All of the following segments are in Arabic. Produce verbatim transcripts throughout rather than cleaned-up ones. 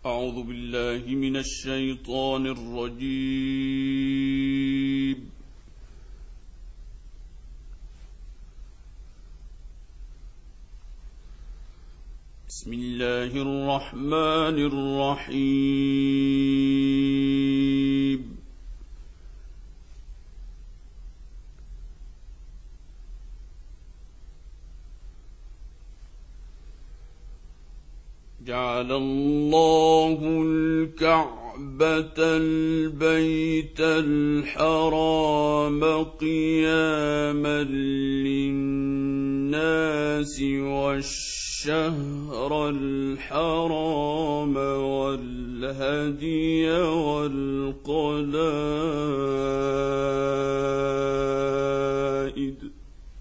أعوذ بالله من الشيطان الرجيم. بسم الله الرحمن الرحيم. جعل الله الكعبة البيت الحرام قياما للناس والشهر الحرام والهدي والقلائد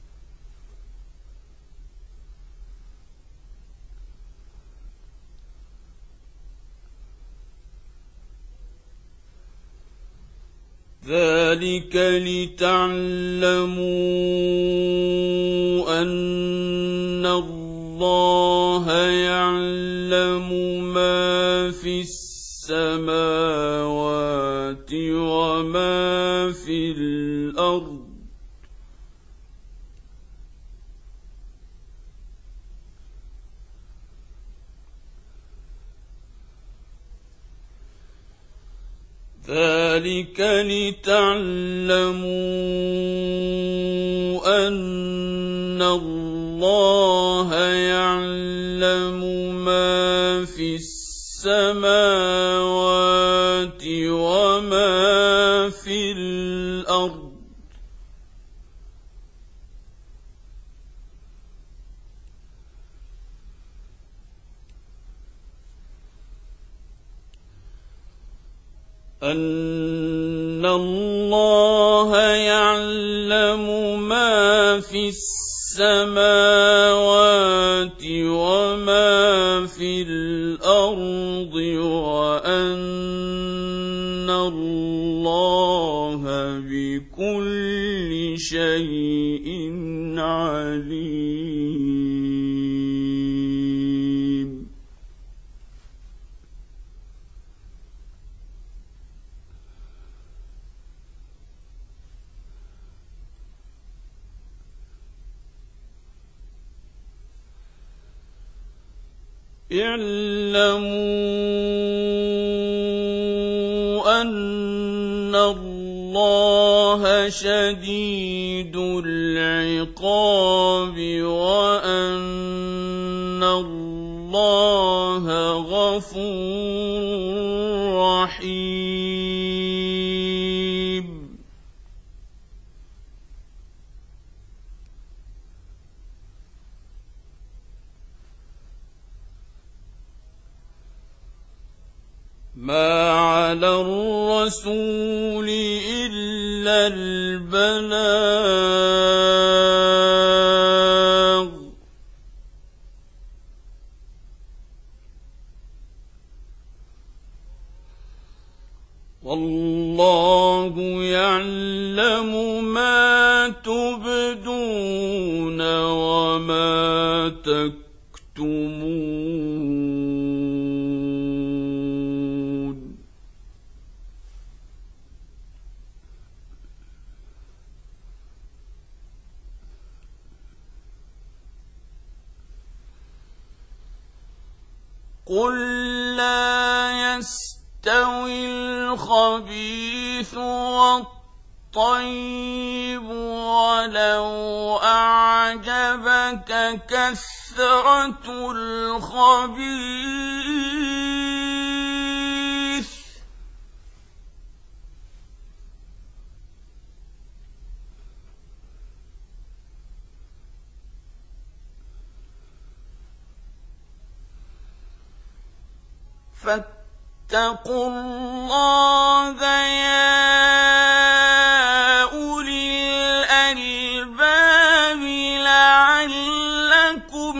ذلك لتعلموا أن الله يعلم ما في السماوات وما في الأرض ذلك لتعلموا أن الله يعلم ما في السماوات وما في الأرض أن الله يعلم ما في السماوات وما في الأرض وأن الله بكل شيء عليم. اعلموا أن الله شديد العقاب وأن الله غفور رحيم. ما على الرسول إلا البلاغ والله يعلم ما تبدون وما تكتمون. قل لا يستوي الخبيث والطيب ولو أعجبك كثرة الخبيث فاتقوا الله يا أولي الألباب لعلكم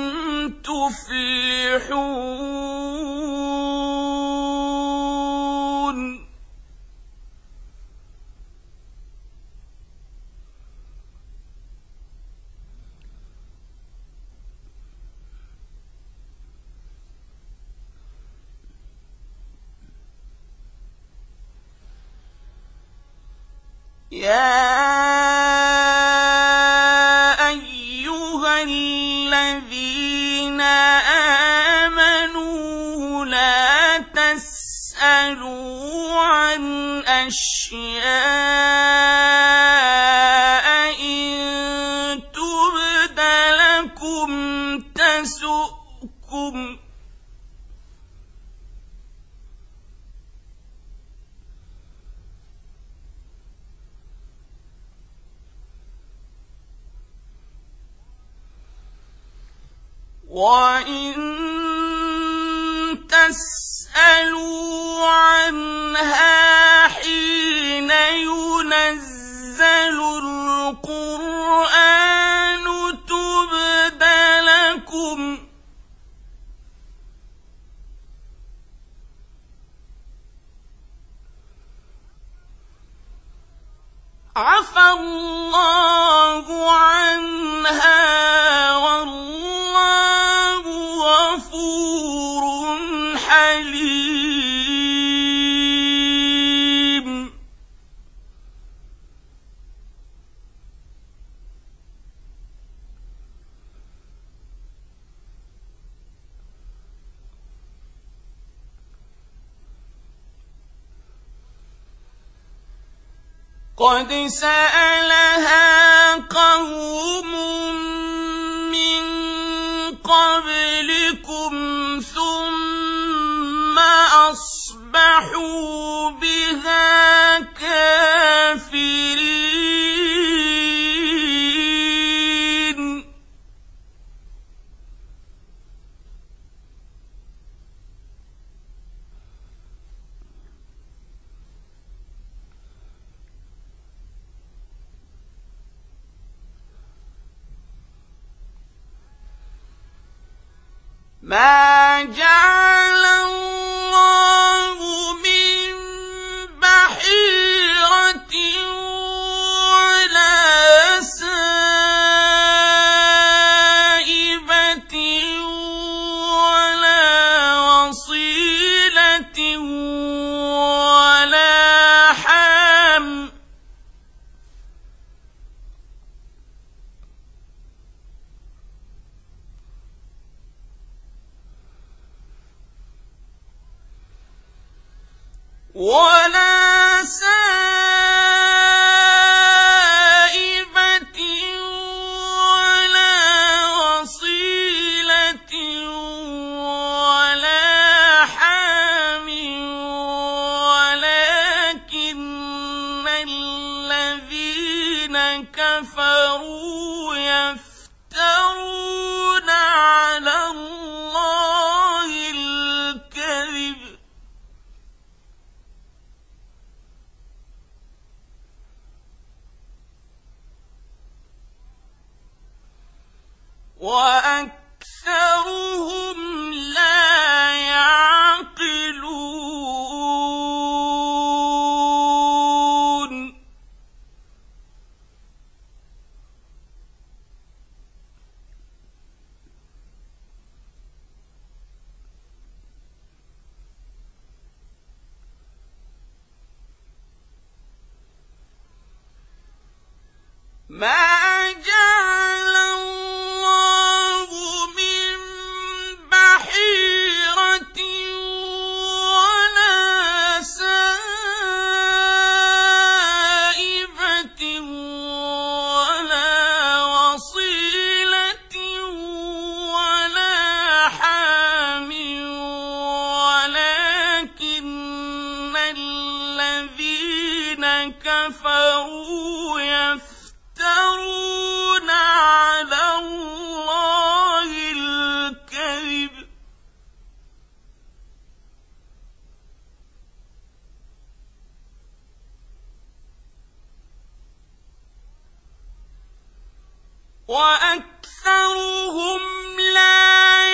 تفلحون. يَا أَيُّهَا الَّذِينَ آمَنُوا لَا تَسْأَلُوا عَنْ أَشْيَاءَ إِن تُبْدَ لَكُمْ تَسُؤْكُمْ وَإِن تَسْأَلُوا عَنْهَا حِينَ يُنَزَّلُ الْقُرْآنُ تُبْدَ لَكُمْ عَفَا اللَّهُ عَنْهَا وَاللَّهُ غَفُورٌ حَلِيمٌ. قَدْ سَأَلَهَا قَوْمٌ مِّن قَبْلِكُمْ ثُمَّ أَصْبَحُوا بِهَا كَافِرِينَ. مَا جَعَلَ اللَّهُ مِن بَحِيرَةٍ وَلَا سَائِبَةٍ وَلَا وَصِيلَةٍ وَلَا حَامٍ ۚ وَلَا سَائِبَةٍ وَلَا وَصِيلَةٍ وَلَا حَامٍ وَلَٰكِنَّ الَّذِينَ كَفَرُوا يَفْتَرُونَ عَلَى اللَّهِ الْكَذِبَ وَأَكْثَرُهُمْ لَا يَعْقِلُونَ. مَا جَعَلَ اللَّهُ مِن بَحِيرَةٍ وَلَا سَائِبَةٍ وَلَا وَصِيلَةٍ وَلَا حَامٍ وَلَٰكِنَّ الَّذِينَ كَفَرُوا يَفْتَرُونَ عَلَى اللَّهِ الْكَذِبَ وَأَكْثَرُهُمْ لَا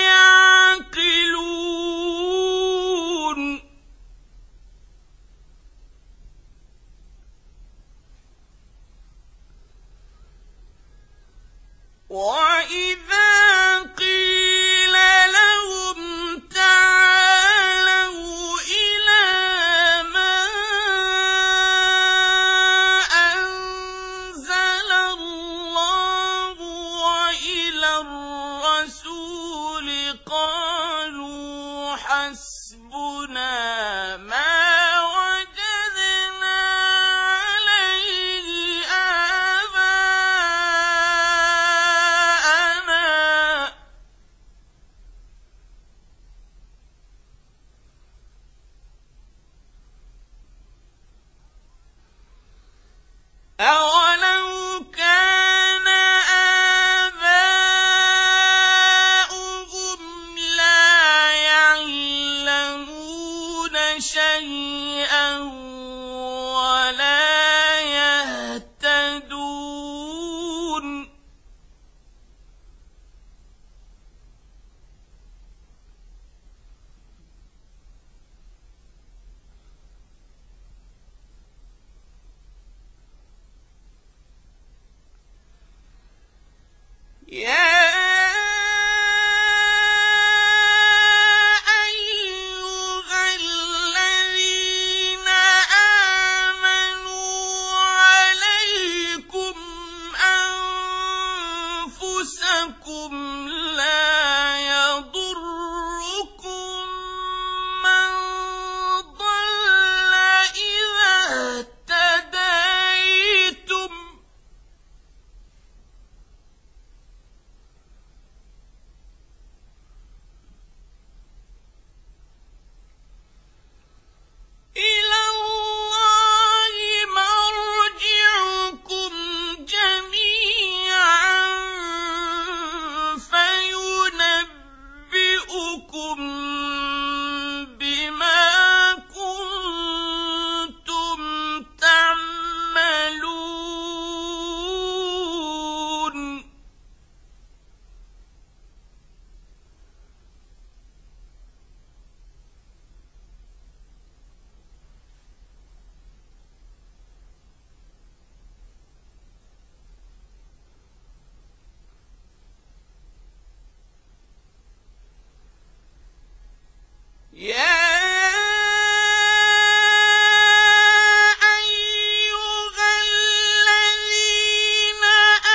يَعْقِلُونَ. وَإِذَا قِيلَ لَهُمْ تَعَالَوْا إِلَىٰ مَا أَنزَلَ حَسْبُنَا مَا وَجَدْنَا عَلَيْهِ آبَاءَنَا ۚ أَوَلَوْ كَانَ آبَاؤُهُمْ لَا يَعْلَمُونَ شَيْئًا وَلَا يَهْتَدُونَ يَا أَيُّهَا الَّذِينَ آمَنُوا عَلَيْكُمْ أَنفُسَكُمْ لَا يَضُرُّكُم مَّن ضَلَّ إِذَا اهْتَدَيْتُمْ ۚ إِلَى اللَّهِ مَرْجِعُكُمْ جَمِيعًا فَيُنَبِّئُكُم بِمَا كُنتُمْ تَعْمَلُونَ يَا أَيُّهَا الَّذِينَ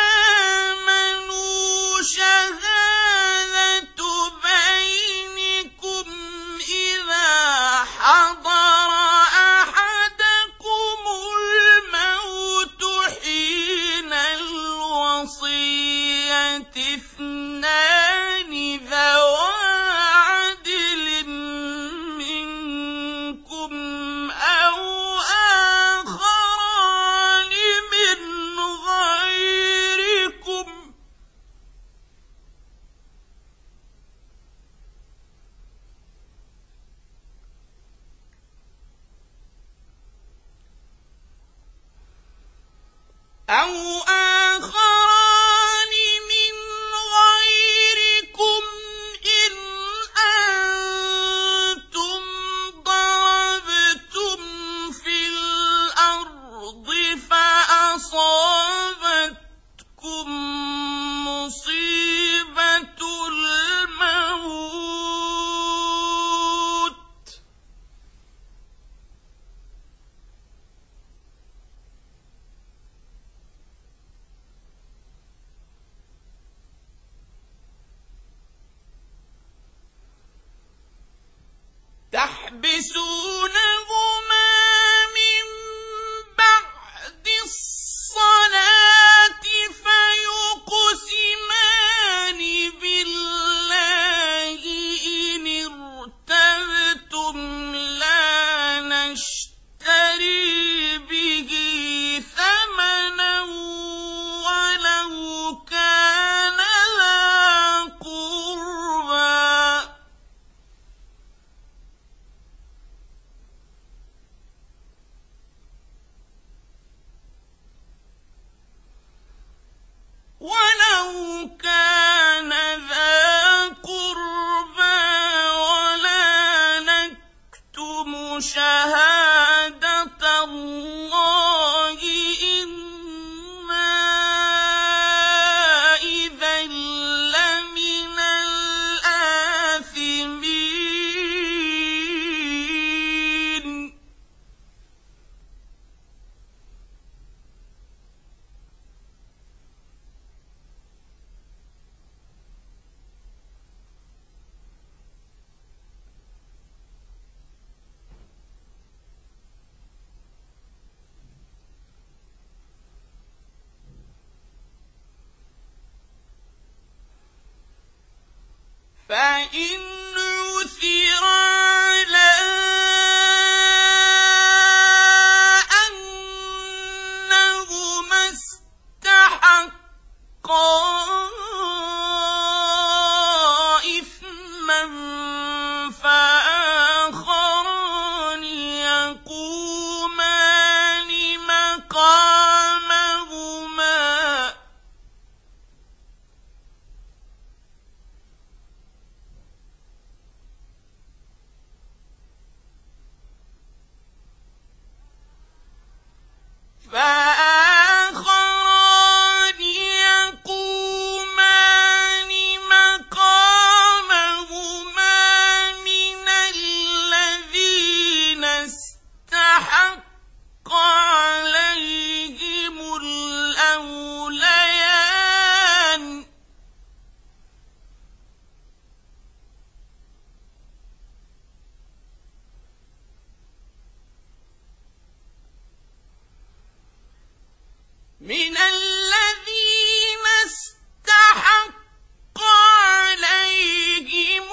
آمَنُوا شَهَادَةُ بَيْنِكُمْ إِذَا حَضَرَ أَحَدَكُمُ الْمَوْتُ حِينَ الْوَصِيَّةِ اثْنَانِ ذَوَا عَدْلٍ مِّنكُمْ أَوْ آخَرَانِ مِنْ غَيْرِكُمْ أَوْ آخَرَانِ مِنْ غَيْرِكُمْ إِنْ أَنتُمْ ضَرَبْتُمْ فِي الْأَرْضِ فَأَصَابَتْكُم مُّصِيبَةُ الْمَوْتِ تَحْبِسُونَهُمَا مِن بَعْدِ الصَّلَاةِ فَيُقْسِمَانِ بِاللَّهِ إِنِ ارْتَبْتُمْ لَا نَشْتَرِي بِهِ ثَمَنًا وَلَوْ كَانَ ذَا قُرْبَىٰ وَإِنْ عُثِرَ عَلَىٰ أَنَّهُمَا اسْتَحَقَّا إِثْمًا فَآخَرَانِ يَقُومَانِ مَقَامَهُمَا فآخران يقومان مقامهما من الذين استحق عليهم الأوليان من الذين استحق عليهم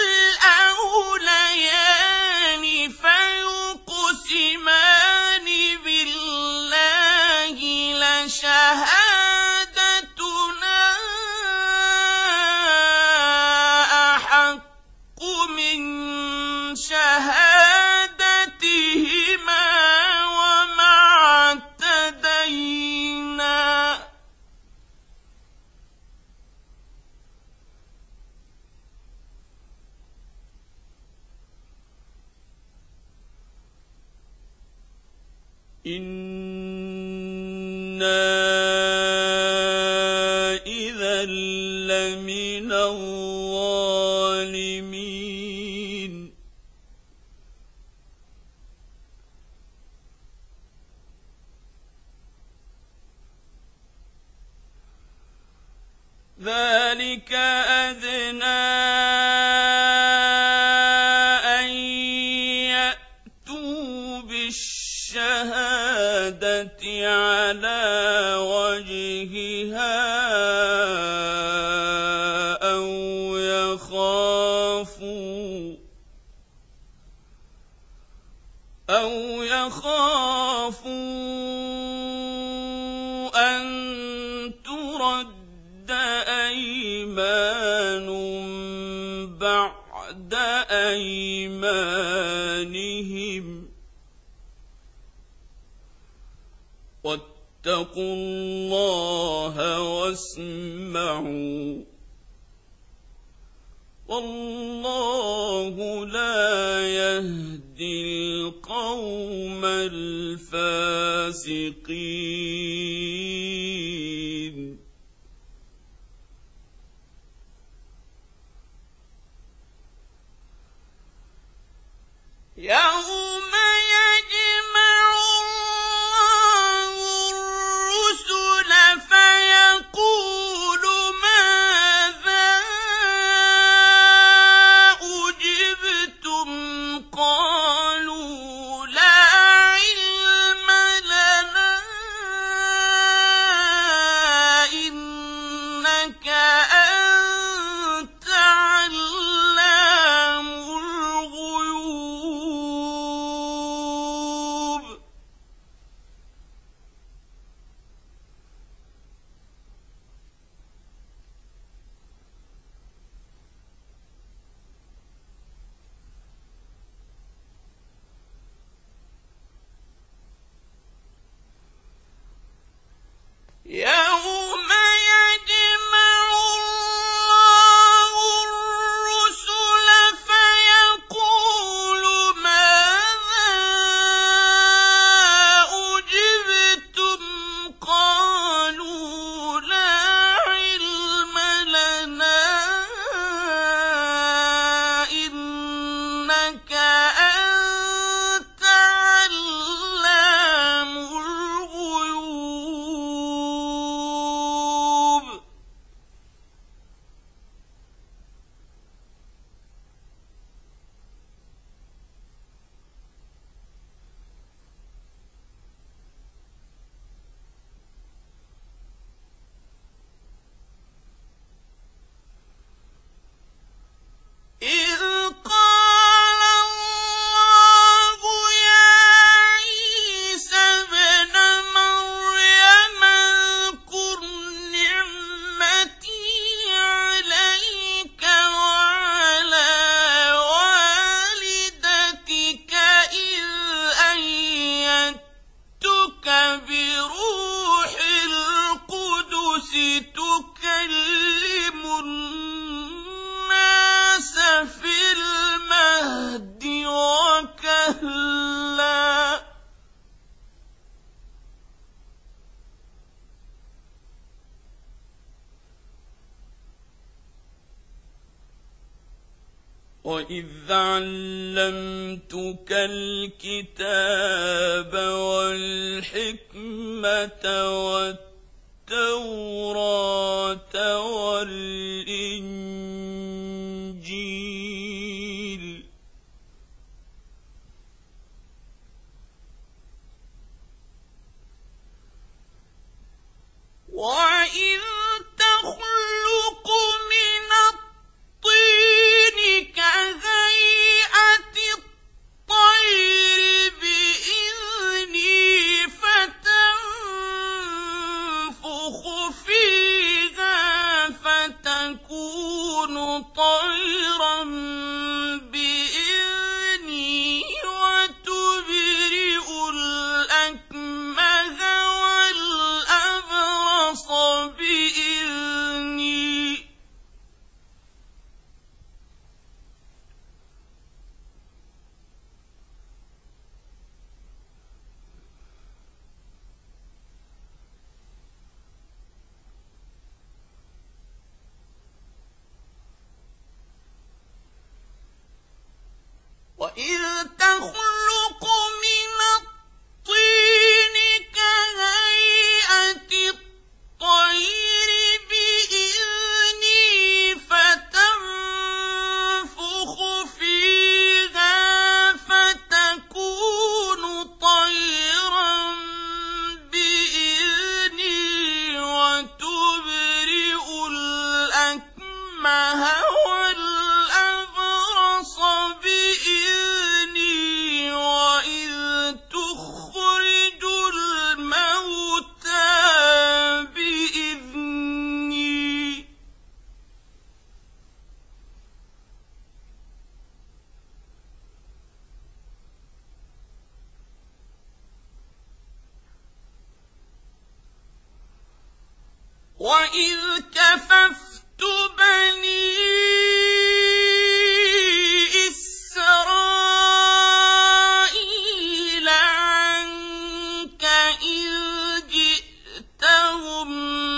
الأوليان فيقسمان بالله لشهادتنا أحق من شهادتهما وما اعتدينا إِنَّا إِذًا لَّمِنَ الظَّالِمِينَ ذَلِكَ أَدْنَىٰ أَن يَأْتُوا بِالشَّهَادَةِ عَلَىٰ وَجْهِهَا أَوْ يَخَافُوا أَوْ يَخَافُوا أَن تُرَدَّ أَيْمَانٌ بَعْدَ أَيْمَانِهِمْ وَاتَّقُوا اللَّهَ وَاسْمَعُوا وَاللَّهُ لَا يَهْدِي الْقَوْمَ الْفَاسِقِينَ يَوْمَ يَجْمَعُ اللَّهُ الرُّسُلَ فَيَقُولُ مَاذَا أُجِبْتُمْ قَالُوا لَا عِلْمَ لَنَا وَإِذْ عَلَّمْتُكَ الْكِتَابَ وَالْحِكْمَةَ وَالتَّوْرَاةَ وَالْإِنجِيلَ وَإِذْ تَخْلُقُ مِنَ الطِّينِ كَهَيْئَةِ الطَّيْرِ بِإِذْنِي فَتَنفُخُ فِيهَا فَتَكُونُ طَيْرًا بِإِذْنِي وَتُبْرِئُ الْأَكْمَهَ وَالْأَبْرَصَ بِإِذْنِي وَإِذْ تَخْلُقُ مِنَ الطِّينِ كَهَيْئَةِ الطَّيْرِ بِإِذْنِي فَتَنفُخُ فِيهَا فَتَكُونُ طَيْرًا بِإِذْنِي وَتُبْرِئُ الْأَكْمَهَ وَالْأَبْرَصَ بِإِذْنِي وَإِذْ تُخْرِجُ الْمَوْتَىٰ بِإِذْنِي وَإِذْ كَفَفْتُ بَنِي إِسْرَائِيلَ عَنكَ إِذْ جِئْتَهُم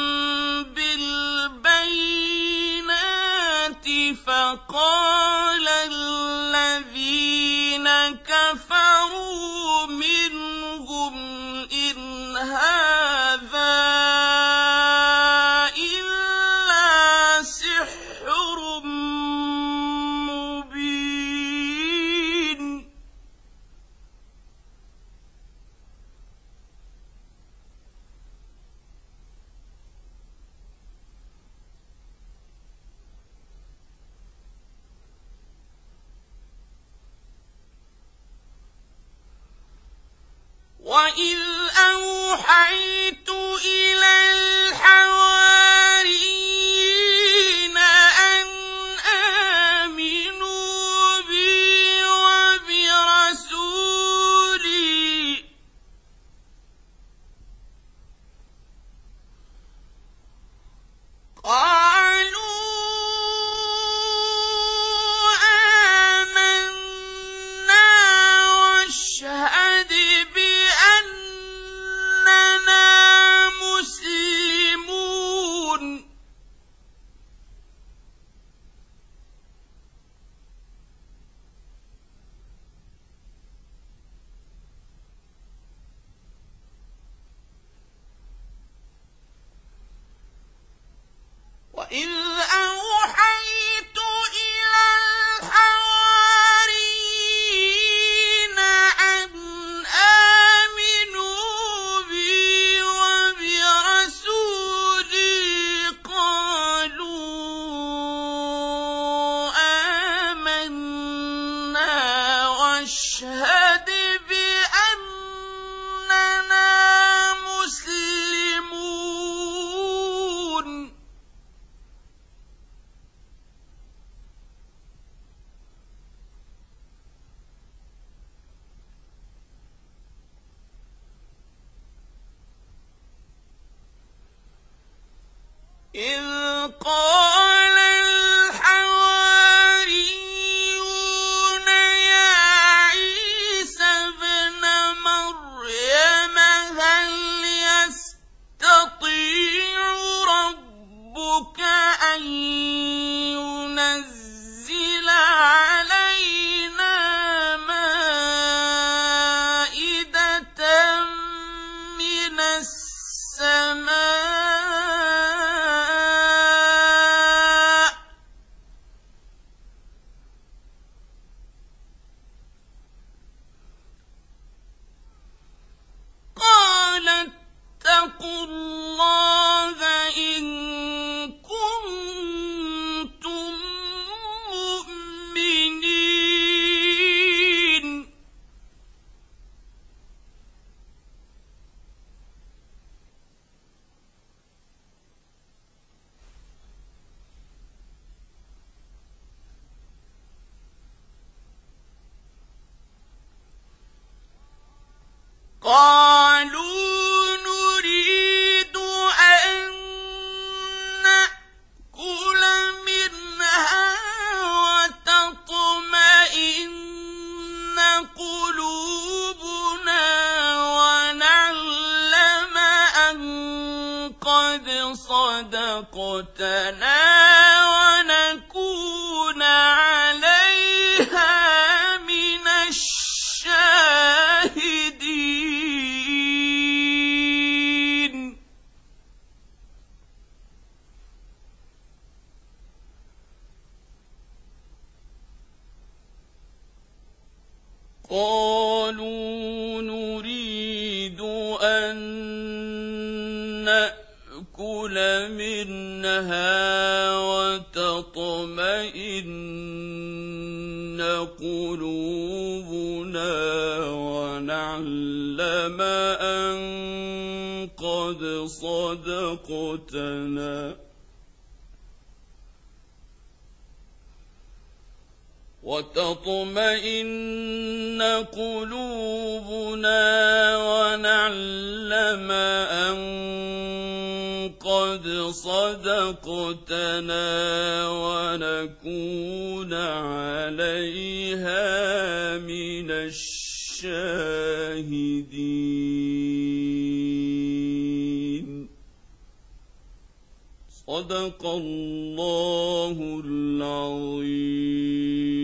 بِالْبَيِّنَاتِ فَقَالَ الَّذِينَ كَفَرُوا مِنْهُمْ إِنْ هَٰذَا إِلَّا سِحْرٌ مُّبِينٌ وَإِذْ أَوْحَيْتُ إِلَى الْحَوَارِيِّينَ أَنْ آمِنُوا بِي وَبِرَسُولِي قَالُوا آمَنَّا وَاشْهَدْ بِأَنَّنَا مُسْلِمُونَ وَإِذْ أَوْحَيْتُ إِلَى الْحَوَارِيِّينَ أَنْ آمِنُوا بِي وَبِرَسُولِي قَالُوا آمَنَّا وَاشْهَدْ بِأَنَّنَا مُسْلِمُونَ إِذْ قَالَ الْحَوَارِيُّونَ يَا عِيسَى قالوا نريد أن نأكل منها وتطمئن قلوبنا ونعلم أن قد صدقتنا ونكون عليها من الشاهدين قالوا نريد أن نأكل منها وتطمئن قلوبنا ونعلم أن قد صدقتنا وتطمئن قلوبنا ونعلم أن قد صدقتنا ونكون عليها من الشاهدين. صدق الله العظيم.